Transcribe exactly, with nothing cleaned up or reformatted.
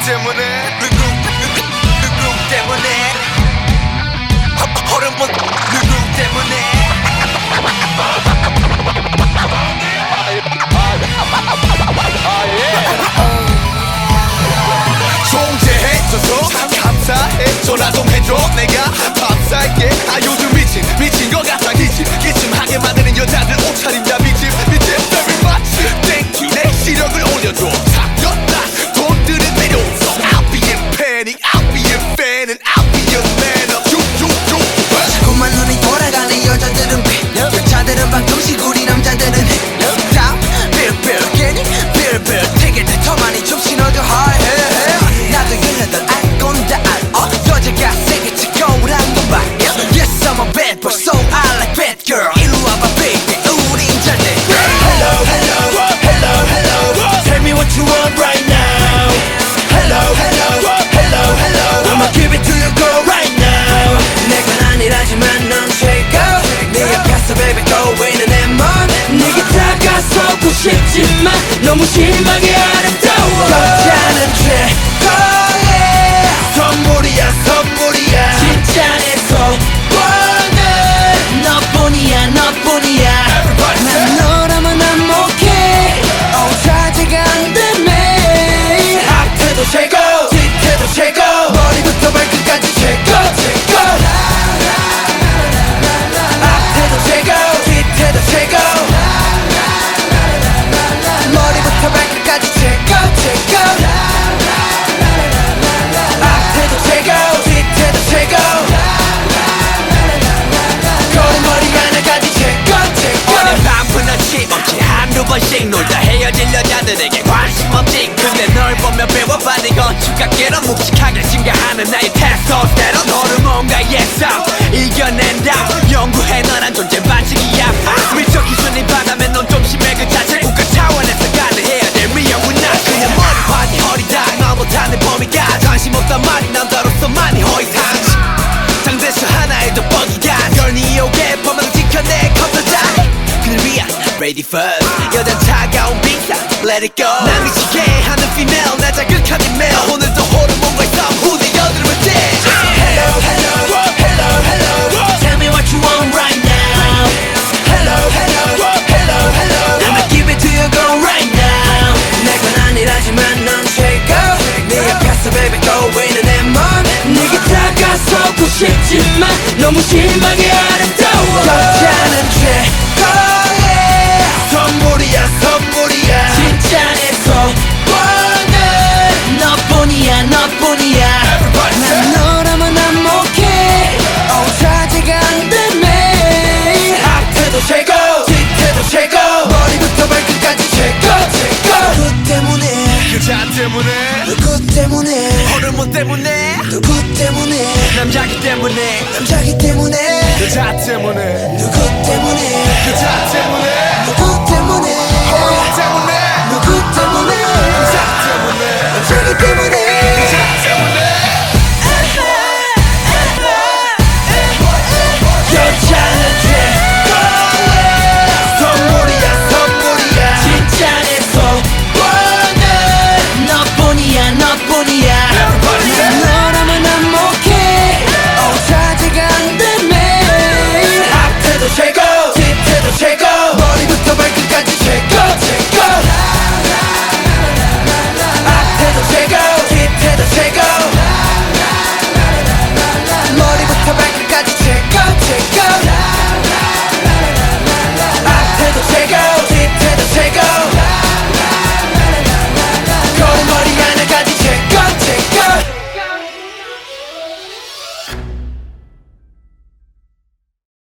때문에 누구 누구 누구 때문에 호르몬 누구 때문에 존재해줘서 감사해. 전화 좀 해줘 내가 밥 살게. 아 요즘 미친 미친 것 같아. 기침 기침하게 만드는 여자들 옷차림 다 미침 미침. Very much thank you. 내 시력을 올려줘. 사겼다 돈들은 필요 없어. I'll be in panic, I'll be in fan and I'll be your man up. 쭉쭉쭉 자꾸만 눈이 돌아가는 여자들은 배 여자들은 방정식 우리 남자들은 해 다 빌빌 괜히 빌빌 되게 더 많이 좀 신어줘 하해. 나도 얘네들 알 건 다 알아. 여자가 세게 치고란 건 봐. Yes I'm a bad boy so I like bad girl. 이리 와봐 baby 우린 잘 돼. Hello hello hello hello Tell me what you want right now. Hello hello hello hello I'ma give it to you girl right now. 내건 아니라지만 넌 최고. 네 옆에서 baby going in 내 맘. 네게 다가서고 싶지만 너무 심하게 아름다워. 여자는 최고의 선물이야 선물이야. 진짜 내 소원은 너뿐이야 너뿐이야. 난 너라면 안목해. 어 자제가 안되네. 앞에도 최고 뒤에도 최고 머리부터 발끝까지 최고 최고. 앞에도 최고 뒤에도 최고 머리부터 발끝까지 최고 최고. 앞에도 최고 뒤에도 최고 거리머리 하나까지 최고 최고. 오늘 밤은 아침 없이 한두 번씩 놀다 헤어질 여자들에게 관심 없지. 근데 널 보면 배워받은 건축학계로 묵직하게 증가하는 나의 테스토스테론 호르몬과의 싸움 이겨낸다. 연구해 너란 존재 반칙이야. 미적 기준이 바다면 넌 좀 심해. 그 자체 국가 차원에서 가능해야 될 미용은 나. 그냥 머리 환히 허리다 너보다는 범위가 관심 없단 말이 남자로서 많이 허위상식. 장대수 하나에 돋보기가 열니 오게 범을 지켜내 컴퓨터 그를 위한 ready first. 여잔 차가운 빙상 let it go. 날 미치게 하는 female 날 자극하는 male. 오늘도 호르몬과의 싸움 후대 여드름을 떼. Hello hello hello hello Tell me what you want right now. Hello hello hello hello I'ma give it to you girl right now. 내건 아니라지만 넌 최고. 네 옆에서 baby going in 내 맘. 네게 다가서고 싶지만 너무 심하게 아름다워. 여자는 최고의 선물이야 선물이야. 진짜 내 소원은 너뿐이야 너뿐이야. 난 너라면 안목해. 어 자제가 안되네. 앞에도 최고 뒤에도 최고 머리부터 발끝까지 최고 최고. 누구 때문에 여자 때문에 누구 때문에 호르몬 때문에 누구 때문에 남자기 때문에 남자기 때문에 여자 때문에 누구 때문에 여자 때문에 누구 때문에